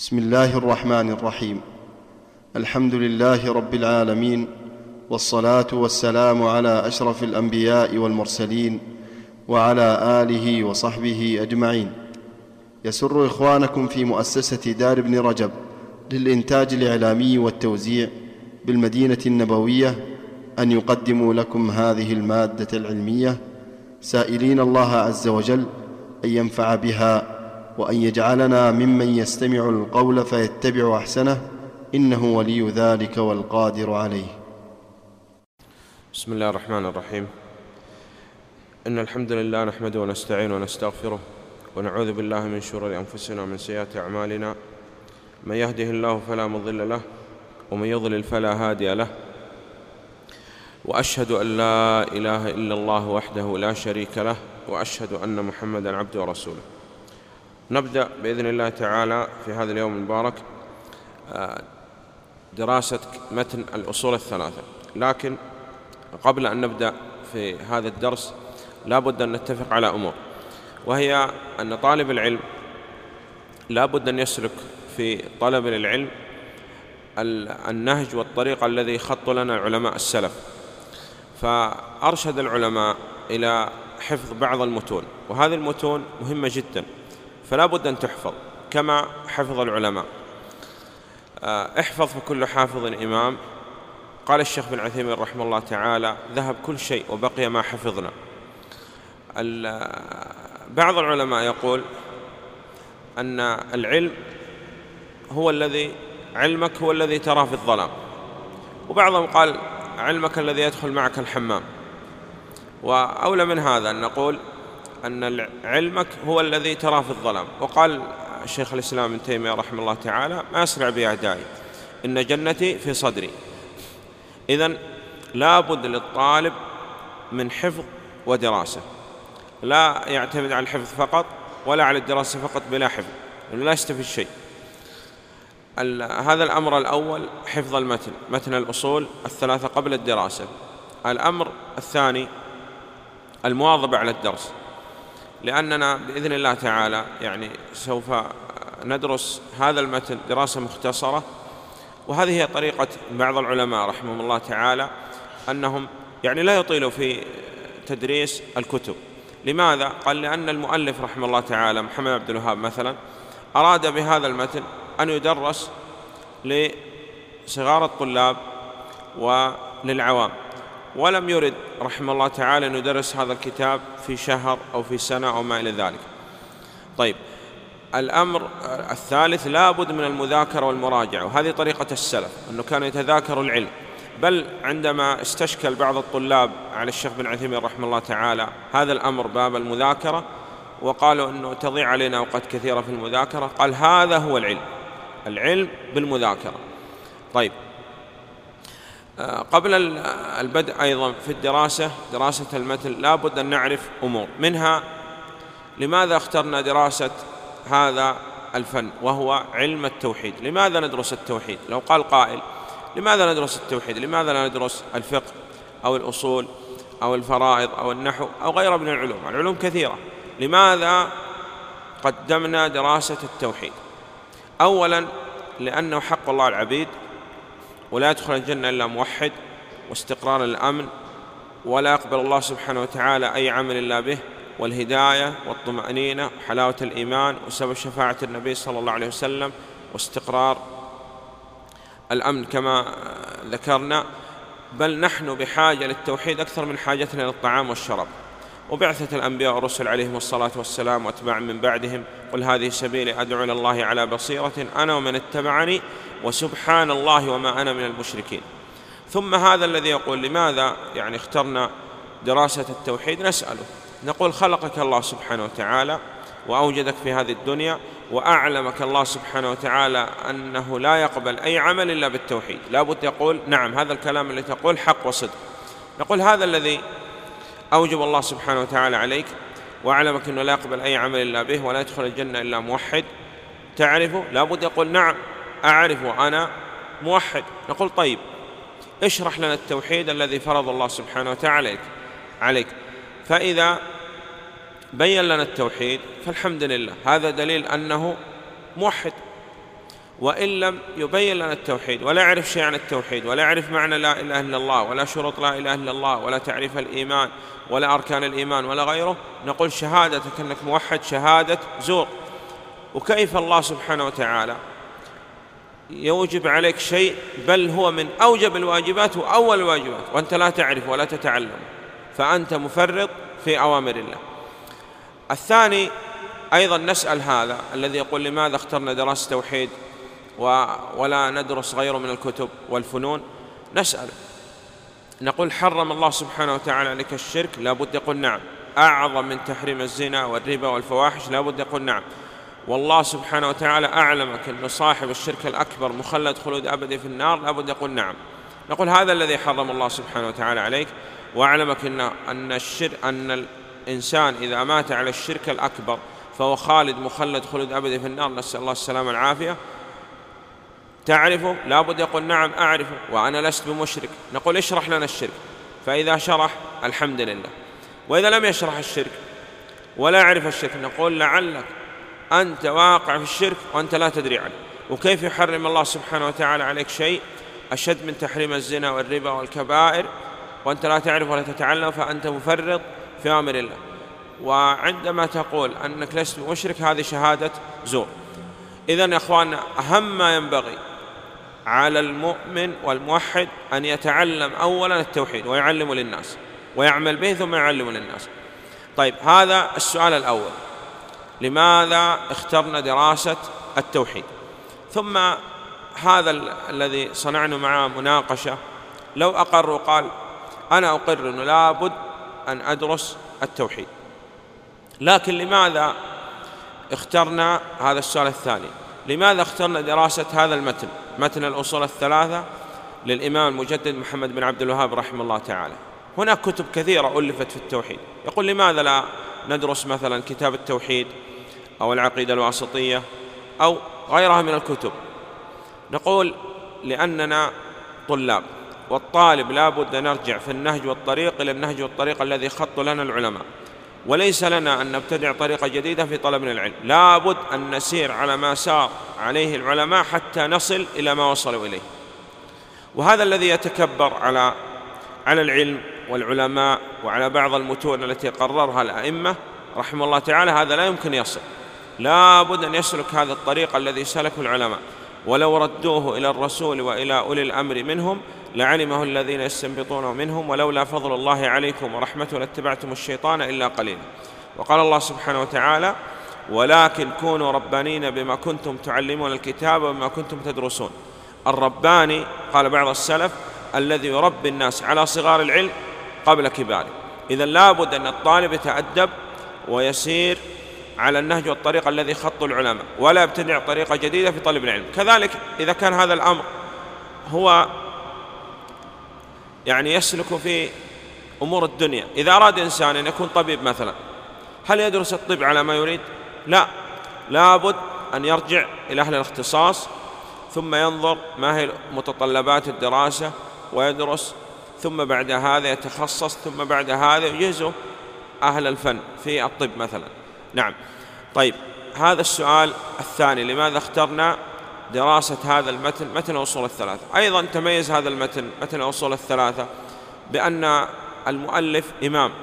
بسم الله الرحمن الرحيم. الحمد لله رب العالمين، والصلاة والسلام على أشرف الأنبياء والمرسلين وعلى آله وصحبه أجمعين. يسر إخوانكم في مؤسسة دار ابن رجب للإنتاج الإعلامي والتوزيع بالمدينة النبوية أن يقدموا لكم هذه المادة العلمية، سائلين الله عز وجل أن ينفع بها وأن يجعلنا ممن يستمع القول فيتبع أحسنه، إنه ولي ذلك والقادر عليه. بسم الله الرحمن الرحيم. إن الحمد لله نحمده ونستعينه ونستغفره ونعوذ بالله من شرور أنفسنا ومن سيئات أعمالنا. من يهده الله فلا مضل له ومن يضلل فلا هادي له، وأشهد أن لا إله إلا الله وحده لا شريك له، وأشهد أن محمدًا عبده ورسوله. نبدأ بإذن الله تعالى في هذا اليوم المبارك دراسة متن الأصول الثلاثة، لكن قبل أن نبدأ في هذا الدرس لا بد أن نتفق على أمور، وهي أن طالب العلم لا بد أن يسلك في طلب العلم النهج والطريق الذي خط لنا علماء السلف. فأرشد العلماء إلى حفظ بعض المتون، وهذه المتون مهمة جدا، فلا بد أن تحفظ كما حفظ العلماء. احفظ فكل حافظ إمام. قال الشيخ بن عثيمين رحمه الله تعالى: ذهب كل شيء وبقي ما حفظنا. بعض العلماء يقول أن العلم علمك هو الذي تراه في الظلام، وبعضهم قال علمك الذي يدخل معك الحمام. وأولى من هذا أن نقول أن علمك هو الذي تراه في الظلام. وقال الشيخ الإسلام ابن تيمية رحمه الله تعالى: ما أسرع بأعدائي إن جنتي في صدري. إذن لا بد للطالب من حفظ ودراسة، لا يعتمد على الحفظ فقط ولا على الدراسة فقط بلا حفظ، لا يستفيد شيء. هذا الأمر الأول، حفظ متن الأصول الثلاثة قبل الدراسة. الأمر الثاني المواظبة على الدرس، لأننا بإذن الله تعالى سوف ندرس هذا المتن دراسة مختصرة، وهذه هي طريقة بعض العلماء رحمهم الله تعالى، أنهم لا يطيلوا في تدريس الكتب. لماذا؟ قال: لأن المؤلف رحمه الله تعالى محمد عبد الوهاب مثلا أراد بهذا المتن أن يدرس لصغار الطلاب وللعوام، ولم يرد رحمه الله تعالى أن يدرس هذا الكتاب في شهر أو في سنة أو ما إلى ذلك. طيب، الأمر الثالث لا بد من المذاكرة والمراجعة، وهذه طريقة السلف، أنه كان يتذاكر العلم. بل عندما استشكل بعض الطلاب على الشيخ بن عثيمين رحمه الله تعالى هذا الأمر باب المذاكرة، وقالوا أنه تضيع علينا أوقات كثيرة في المذاكرة، قال: هذا هو العلم بالمذاكرة. طيب، قبل البدء أيضا في دراسة المتن لا بد أن نعرف أمور، منها لماذا اخترنا دراسة هذا الفن وهو علم التوحيد؟ لماذا ندرس التوحيد؟ لو قال قائل: لماذا ندرس التوحيد؟ لماذا لا ندرس الفقه أو الأصول أو الفرائض أو النحو أو غيرها من العلوم كثيرة؟ لماذا قدمنا دراسة التوحيد؟ أولا لأنه حق الله العبيد، ولا يدخل الجنة إلا موحد، واستقرار الأمن، ولا يقبل الله سبحانه وتعالى أي عمل إلا به، والهداية والطمأنينة وحلاوة الإيمان وسبب شفاعة النبي صلى الله عليه وسلم، واستقرار الأمن كما ذكرنا. بل نحن بحاجة للتوحيد أكثر من حاجتنا للطعام والشراب. وبعثة الأنبياء والرسل عليهم الصلاة والسلام واتباع من بعدهم: قل هذه سبيلي أدعو إلى الله على بصيرة أنا ومن اتبعني وسبحان الله وما أنا من المشركين. ثم هذا الذي يقول لماذا اخترنا دراسة التوحيد، نسأله نقول: خلقك الله سبحانه وتعالى وأوجدك في هذه الدنيا، وأعلمك الله سبحانه وتعالى أنه لا يقبل أي عمل إلا بالتوحيد. لا بد يقول: نعم، هذا الكلام اللي تقول حق وصدق. نقول: هذا الذي أوجب الله سبحانه وتعالى عليك وأعلمك أنه لا يقبل أي عمل إلا به ولا يدخل الجنة إلا موحد، تعرفه؟ لا بد يقول: نعم أعرفه، أنا موحد. نقول: طيب، اشرح لنا التوحيد الذي فرض الله سبحانه وتعالى عليك. فإذا بين لنا التوحيد فالحمد لله، هذا دليل أنه موحد. وإن لم يبين لنا التوحيد ولا يعرف شيء عن التوحيد ولا يعرف معنى لا إله إلا الله ولا شروط لا إله إلا الله ولا تعريف الإيمان ولا أركان الإيمان ولا غيره، نقول شهادتك أنك موحد شهادة زور. وكيف الله سبحانه وتعالى يوجب عليك شيء بل هو من أوجب الواجبات وأول الواجبات وأنت لا تعرف ولا تتعلم، فأنت مفرط في أوامر الله. الثاني أيضا نسأل هذا الذي يقول لماذا اخترنا دراسة توحيد ولا ندرس غيره من الكتب والفنون، نسأل نقول حرم الله سبحانه وتعالى عليك الشرك؟ لابد يقول نعم. أعظم من تحريم الزنا والربا والفواحش؟ لابد يقول نعم. والله سبحانه وتعالى أعلمك أن صاحب الشرك الأكبر مخلد خلود أبدي في النار؟ لابد يقول نعم. نقول هذا الذي حرم الله سبحانه وتعالى عليك، وأعلمك أن الإنسان إذا مات على الشرك الأكبر فهو خالد مخلد خلود أبدي في النار، نسأل الله السلامة والعافية. تعرفه؟ لابد يقول نعم أعرفه وأنا لست بمشرك. نقول اشرح لنا الشرك، فإذا شرح الحمد لله، وإذا لم يشرح الشرك ولا يعرف الشرك نقول لعلك أنت واقع في الشرك وأنت لا تدري عنه. وكيف يحرم الله سبحانه وتعالى عليك شيء أشد من تحريم الزنا والربا والكبائر وأنت لا تعرف ولا تتعلم، فأنت مفرط في أمر الله. وعندما تقول أنك لست مشرك هذه شهادة زور. إذن يا أخواننا أهم ما ينبغي على المؤمن والموحد أن يتعلم أولا التوحيد ويعلم للناس ويعمل به ثم يعلم للناس. طيب، هذا السؤال الأول، لماذا اخترنا دراسة التوحيد؟ ثم هذا الذي صنعنا معه مناقشة، لو أقر وقال أنا أقر أنه لابد أن أدرس التوحيد، لكن لماذا اخترنا هذا السؤال الثاني؟ لماذا اخترنا دراسة هذا المتن، متن الأصول الثلاثة للإمام المجدد محمد بن عبد الوهاب رحمه الله تعالى؟ هناك كتب كثيرة ألفت في التوحيد. يقول لماذا لا ندرس مثلا كتاب التوحيد أو العقيدة الواسطية أو غيرها من الكتب؟ نقول لأننا طلاب، والطالب لا بد أن نرجع في النهج والطريق إلى النهج والطريق الذي خط لنا العلماء، وليس لنا أن نبتدع طريقة جديدة في طلبنا العلم. لا بد أن نسير على ما سار عليه العلماء حتى نصل إلى ما وصلوا إليه. وهذا الذي يتكبر على العلم والعلماء وعلى بعض المتون التي قررها الأئمة رحمه الله تعالى، هذا لا يمكن يصل. لا بد أن يسلك هذا الطريق الذي سلكه العلماء، ولو ردوه إلى الرسول وإلى أولي الأمر منهم لعلمه الذين يستنبطونه منهم، ولولا فضل الله عليكم ورحمته لاتبعتم الشيطان إلا قليلا. وقال الله سبحانه وتعالى ولكن كونوا ربانين بما كنتم تعلمون الكتاب وبما كنتم تدرسون. الرباني قال بعض السلف الذي يربي الناس على صغار العلم قبل كباره. إذن لا بد أن الطالب يتأدب ويسير على النهج والطريق الذي خط العلماء، ولا يبتدع طريقة جديدة في طلب العلم. كذلك إذا كان هذا الأمر هو يسلك في أمور الدنيا، إذا أراد إنسان أن يكون طبيب مثلا، هل يدرس الطب على ما يريد؟ لا، لابد أن يرجع إلى أهل الاختصاص ثم ينظر ما هي متطلبات الدراسة ويدرس، ثم بعد هذا يتخصص، ثم بعد هذا يجهز أهل الفن في الطب مثلا. نعم. طيب، هذا السؤال الثاني، لماذا اخترنا دراسة هذا المتن، متن الأصول الثلاثة؟ أيضا تميز هذا المتن، متن الأصول الثلاثة، بأن المؤلف إمام،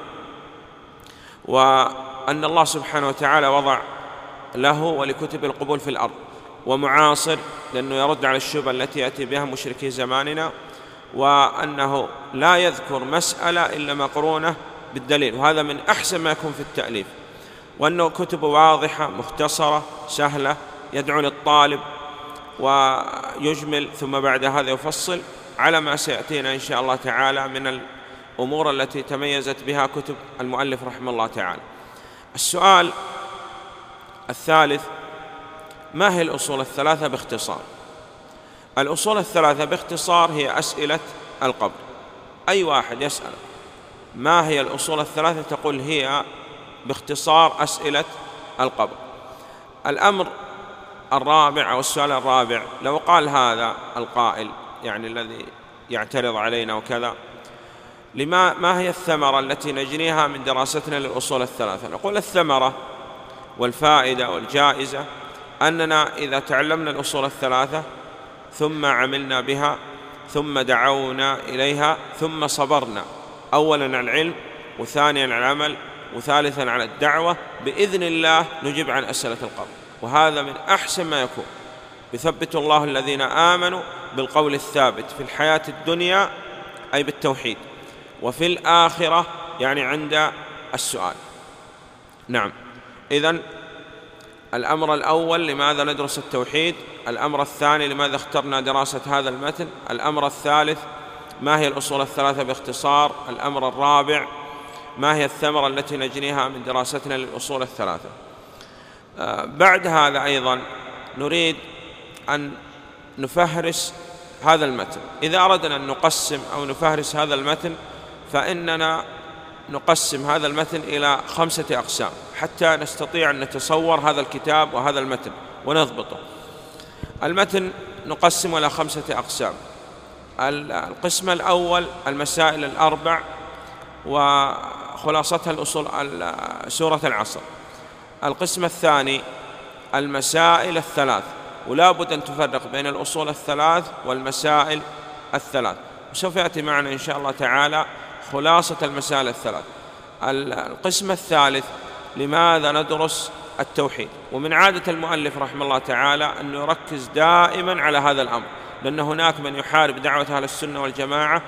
وأن الله سبحانه وتعالى وضع له ولكتب القبول في الأرض، ومعاصر لأنه يرد على الشبهة التي يأتي بها مشركي زماننا، وأنه لا يذكر مسألة إلا مقرونة بالدليل، وهذا من أحسن ما يكون في التأليف، وأنه كتب واضحة مختصرة سهلة يدعو للطالب ويجمل، ثم بعد هذا يفصل على ما سيأتينا إن شاء الله تعالى من الأمور التي تميزت بها كتب المؤلف رحمه الله تعالى. السؤال الثالث، ما هي الأصول الثلاثة باختصار؟ الأصول الثلاثة باختصار هي أسئلة القبر. أي واحد يسأل ما هي الأصول الثلاثة تقول هي باختصار أسئلة القبر. الأمر الرابع أو السؤال الرابع، لو قال هذا القائل الذي يعترض علينا وكذا، ما هي الثمرة التي نجنيها من دراستنا للأصول الثلاثة؟ نقول الثمرة والفائدة والجائزة أننا إذا تعلمنا الأصول الثلاثة ثم عملنا بها ثم دعونا إليها ثم صبرنا أولا على العلم وثانيا على العمل وثالثا على الدعوة، بإذن الله نجيب عن أسئلة القبر، وهذا من أحسن ما يكون. يثبت الله الذين آمنوا بالقول الثابت في الحياة الدنيا أي بالتوحيد، وفي الآخرة يعني عند السؤال. نعم، إذن الأمر الأول لماذا ندرس التوحيد، الأمر الثاني لماذا اخترنا دراسة هذا المتن، الأمر الثالث ما هي الأصول الثلاثة باختصار، الأمر الرابع ما هي الثمرة التي نجنيها من دراستنا للأصول الثلاثة. بعد هذا أيضا نريد أن نفهرس هذا المتن. إذا أردنا أن نقسم أو نفهرس هذا المتن فإننا نقسم هذا المتن إلى 5 أقسام حتى نستطيع أن نتصور هذا الكتاب وهذا المتن ونضبطه. المتن نقسم إلى 5 أقسام. القسم الأول المسائل الأربع وخلاصتها الأصول سورة العصر. القسم الثاني المسائل الثلاث، ولا بد أن تفرق بين الأصول الثلاث والمسائل الثلاث، وسوف يأتي معنا إن شاء الله تعالى خلاصة المسائل الثلاث. القسم الثالث لماذا ندرس التوحيد، ومن عادة المؤلف رحمه الله تعالى أن يركز دائما على هذا الأمر، لأن هناك من يحارب دعوة أهل السنة والجماعة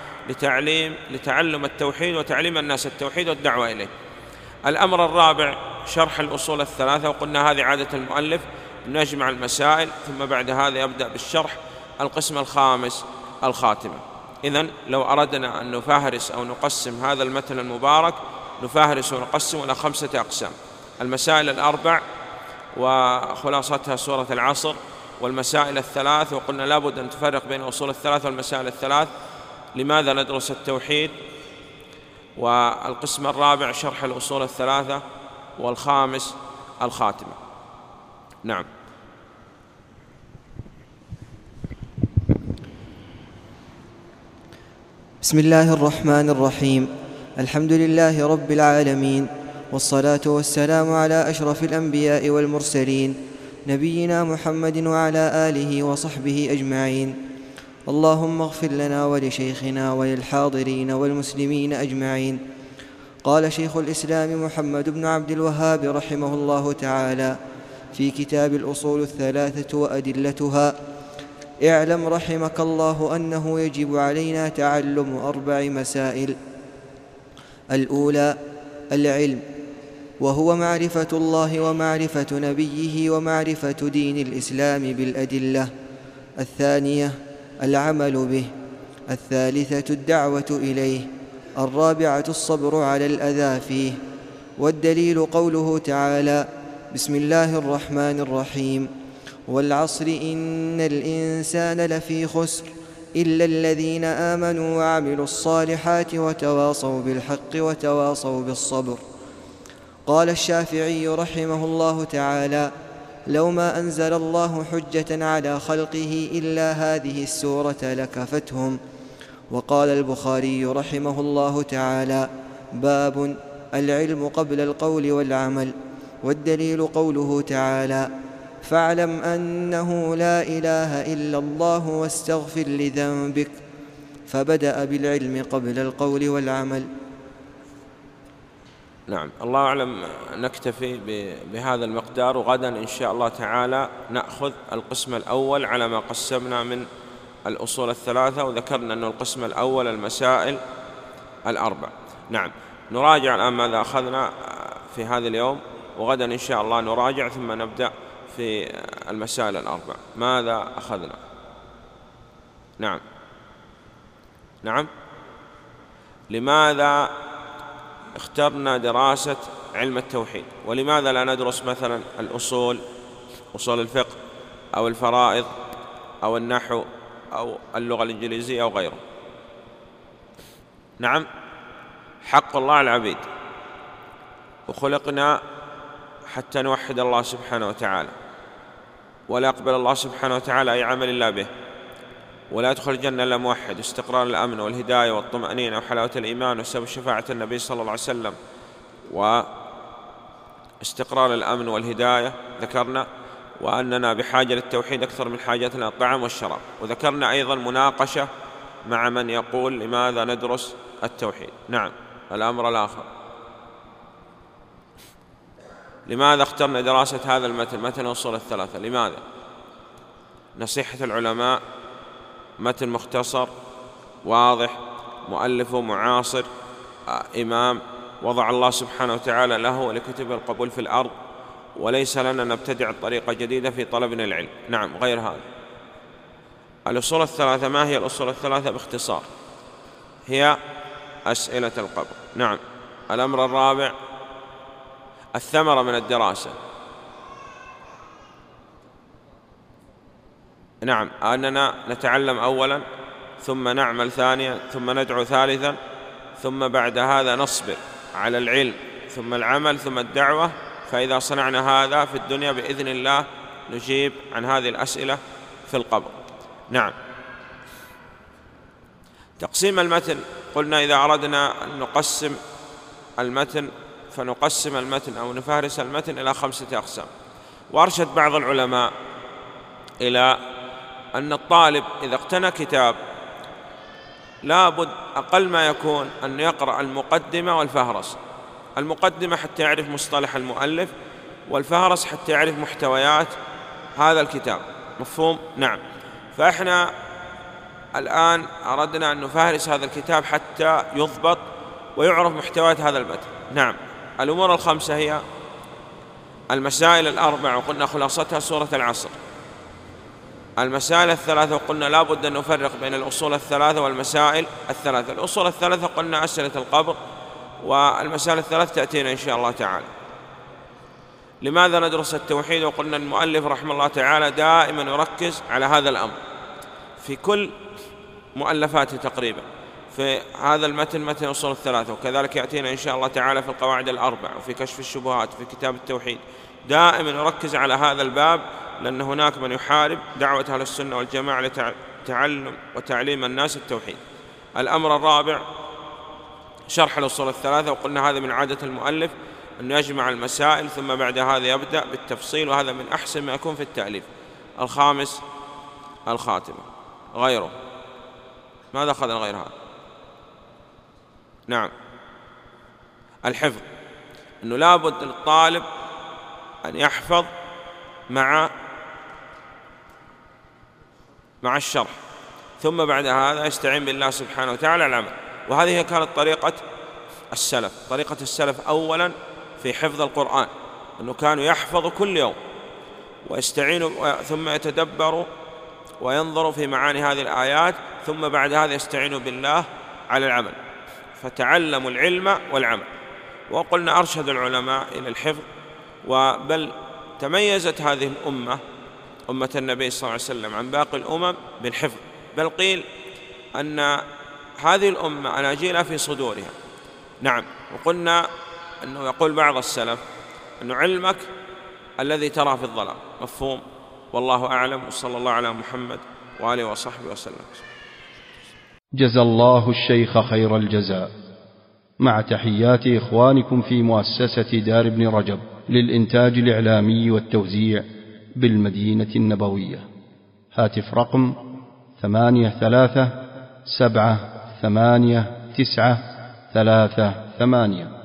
لتعلم التوحيد وتعليم الناس التوحيد والدعوة إليه. الأمر الرابع شرح الأصول الثلاثة، وقلنا هذه عادة المؤلف نجمع المسائل ثم بعد هذا يبدأ بالشرح. القسم الخامس الخاتمة. إذن لو أردنا أن نفهرس أو نقسم هذا المتن المبارك نفهرس ونقسم إلى 5 أقسام: المسائل الأربع وخلاصتها سورة العصر، والمسائل الثلاث، وقلنا لابد أن تفرق بين الأصول الثلاث والمسائل الثلاث، لماذا ندرس التوحيد، والقسم الرابع شرح الأصول الثلاثة، والخامس الخاتمة. نعم. بسم الله الرحمن الرحيم. الحمد لله رب العالمين، والصلاة والسلام على أشرف الأنبياء والمرسلين نبينا محمد وعلى آله وصحبه أجمعين. اللهم اغفر لنا ولشيخنا وللحاضرين والمسلمين أجمعين. قال شيخ الإسلام محمد بن عبد الوهاب رحمه الله تعالى في كتاب الأصول الثلاثة وأدلتها: اعلم رحمك الله أنه يجب علينا تعلم 4 مسائل. الأولى العلم، وهو معرفة الله ومعرفة نبيه ومعرفة دين الإسلام بالأدلة. الثانية العمل به. الثالثة الدعوة إليه. الرابعة الصبر على الأذى فيه. والدليل قوله تعالى: بسم الله الرحمن الرحيم: والعصر إن الإنسان لفي خسر إلا الذين آمنوا وعملوا الصالحات وتواصوا بالحق وتواصوا بالصبر. قال الشافعي رحمه الله تعالى: لو ما أنزل الله حجة على خلقه إلا هذه السورة لكفتهم. وقال البخاري رحمه الله تعالى: باب العلم قبل القول والعمل. والدليل قوله تعالى: فاعلم أنه لا إله إلا الله واستغفر لذنبك. فبدأ بالعلم قبل القول والعمل. نعم، الله أعلم. نكتفي بهذا المقدار، وغدا إن شاء الله تعالى نأخذ القسم الأول على ما قسمنا من الأصول الثلاثة، وذكرنا أن القسم الأول المسائل الأربع. نعم، نراجع الآن ماذا أخذنا في هذا اليوم، وغدا إن شاء الله نراجع ثم نبدأ في المسائل الأربع. ماذا أخذنا؟ نعم. لماذا اخترنا دراسة علم التوحيد، ولماذا لا ندرس مثلا أصول الفقه أو الفرائض أو النحو أو اللغة الإنجليزية أو غيره؟ نعم، حق الله على العبيد، وخلقنا حتى نوحد الله سبحانه وتعالى، ولا يقبل الله سبحانه وتعالى أي عمل إلا به، ولا يدخل الجنة إلا موحد. استقرار الأمن والهداية والطمأنينة وحلاوة الإيمان وسبب شفاعة النبي صلى الله عليه وسلم، واستقرار الأمن والهداية ذكرنا، وأننا بحاجة للتوحيد أكثر من حاجتنا للطعام والشراب. وذكرنا أيضا مناقشة مع من يقول لماذا ندرس التوحيد. نعم. الأمر الآخر، لماذا اخترنا دراسة هذا المتن، متن الأصول الثلاثة؟ لماذا؟ نصيحة العلماء، متن مختصر واضح، مؤلفه معاصر، إمام وضع الله سبحانه وتعالى له ولكتب القبول في الأرض، وليس لنا نبتدع طريقة جديدة في طلبنا العلم. نعم. غير هذا، الأصول الثلاثة. ما هي الأصول الثلاثة باختصار؟ هي أسئلة القبر. نعم. الأمر الرابع، الثمرة من الدراسة. نعم. أننا نتعلم أولا، ثم نعمل ثانيا، ثم ندعو ثالثا، ثم بعد هذا نصبر على العلم، ثم العمل، ثم الدعوة. فإذا صنعنا هذا في الدنيا بإذن الله نجيب عن هذه الأسئلة في القبر. نعم. تقسيم المتن، قلنا إذا أردنا أن نقسم المتن فنقسم المتن أو نفهرس المتن إلى 5 أقسام. وأرشد بعض العلماء إلى أن الطالب إذا اقتنى كتاب لابد أقل ما يكون أن يقرأ المقدمة والفهرس. المقدمة حتى يعرف مصطلح المؤلف، والفهرس حتى يعرف محتويات هذا الكتاب. مفهوم؟ نعم. فإحنا الآن أردنا أن نفهرس هذا الكتاب حتى يضبط ويعرف محتويات هذا المتن. نعم. الأمور ال5 هي المسائل ال4، وقلنا خلاصتها سورة العصر. المسائل ال3 وقلنا لا بد أن نفرق بين الأصول ال3 والمسائل ال3. الأصول ال3 قلنا أسئلة القبر، والمسائل ال3 تأتينا إن شاء الله تعالى. لماذا ندرس التوحيد؟ وقلنا المؤلف رحمه الله تعالى دائما يركز على هذا الأمر في كل مؤلفاته تقريبا. في هذا المتن، متن أصول ال3، وكذلك يأتينا إن شاء الله تعالى في القواعد ال4 وفي كشف الشبهات وفي كتاب التوحيد. دائما يركز على هذا الباب، لأن هناك من يحارب دعوة أهل السنة والجماعة لتعلم وتعليم الناس التوحيد. الأمر الرابع شرح الأصول ال3، وقلنا هذا من عادة المؤلف أن يجمع المسائل ثم بعد هذا يبدأ بالتفصيل، وهذا من أحسن ما يكون في التأليف. الخامس الخاتمة. غيره، ماذا أخذنا غير هذا؟ نعم. الحفظ، أنه لابد للطالب أن يحفظ مع الشرح، ثم بعد هذا يستعين بالله سبحانه وتعالى على العمل. وهذه كانت طريقة السلف. طريقة السلف أولا في حفظ القرآن أنه كانوا يحفظوا كل يوم ويستعينوا، ثم يتدبروا وينظروا في معاني هذه الآيات، ثم بعد هذا يستعينوا بالله على العمل. فتعلموا العلم والعمل. وقلنا أرشد العلماء إلى الحفظ، وبل تميزت هذه الأمة، أمة النبي صلى الله عليه وسلم، عن باقي الأمم بالحفظ. بل قيل أن هذه الأمة أناجيل في صدورها. نعم. وقلنا أنه يقول بعض السلف أن علمك الذي تراه في الظلام. مفهوم؟ والله أعلم، وصلى الله على محمد وآله وصحبه وسلم. جزى الله الشيخ خير الجزاء، مع تحيات إخوانكم في مؤسسة دار ابن رجب للإنتاج الإعلامي والتوزيع بالمدينة النبوية. هاتف رقم 83 7 8 9 3 8.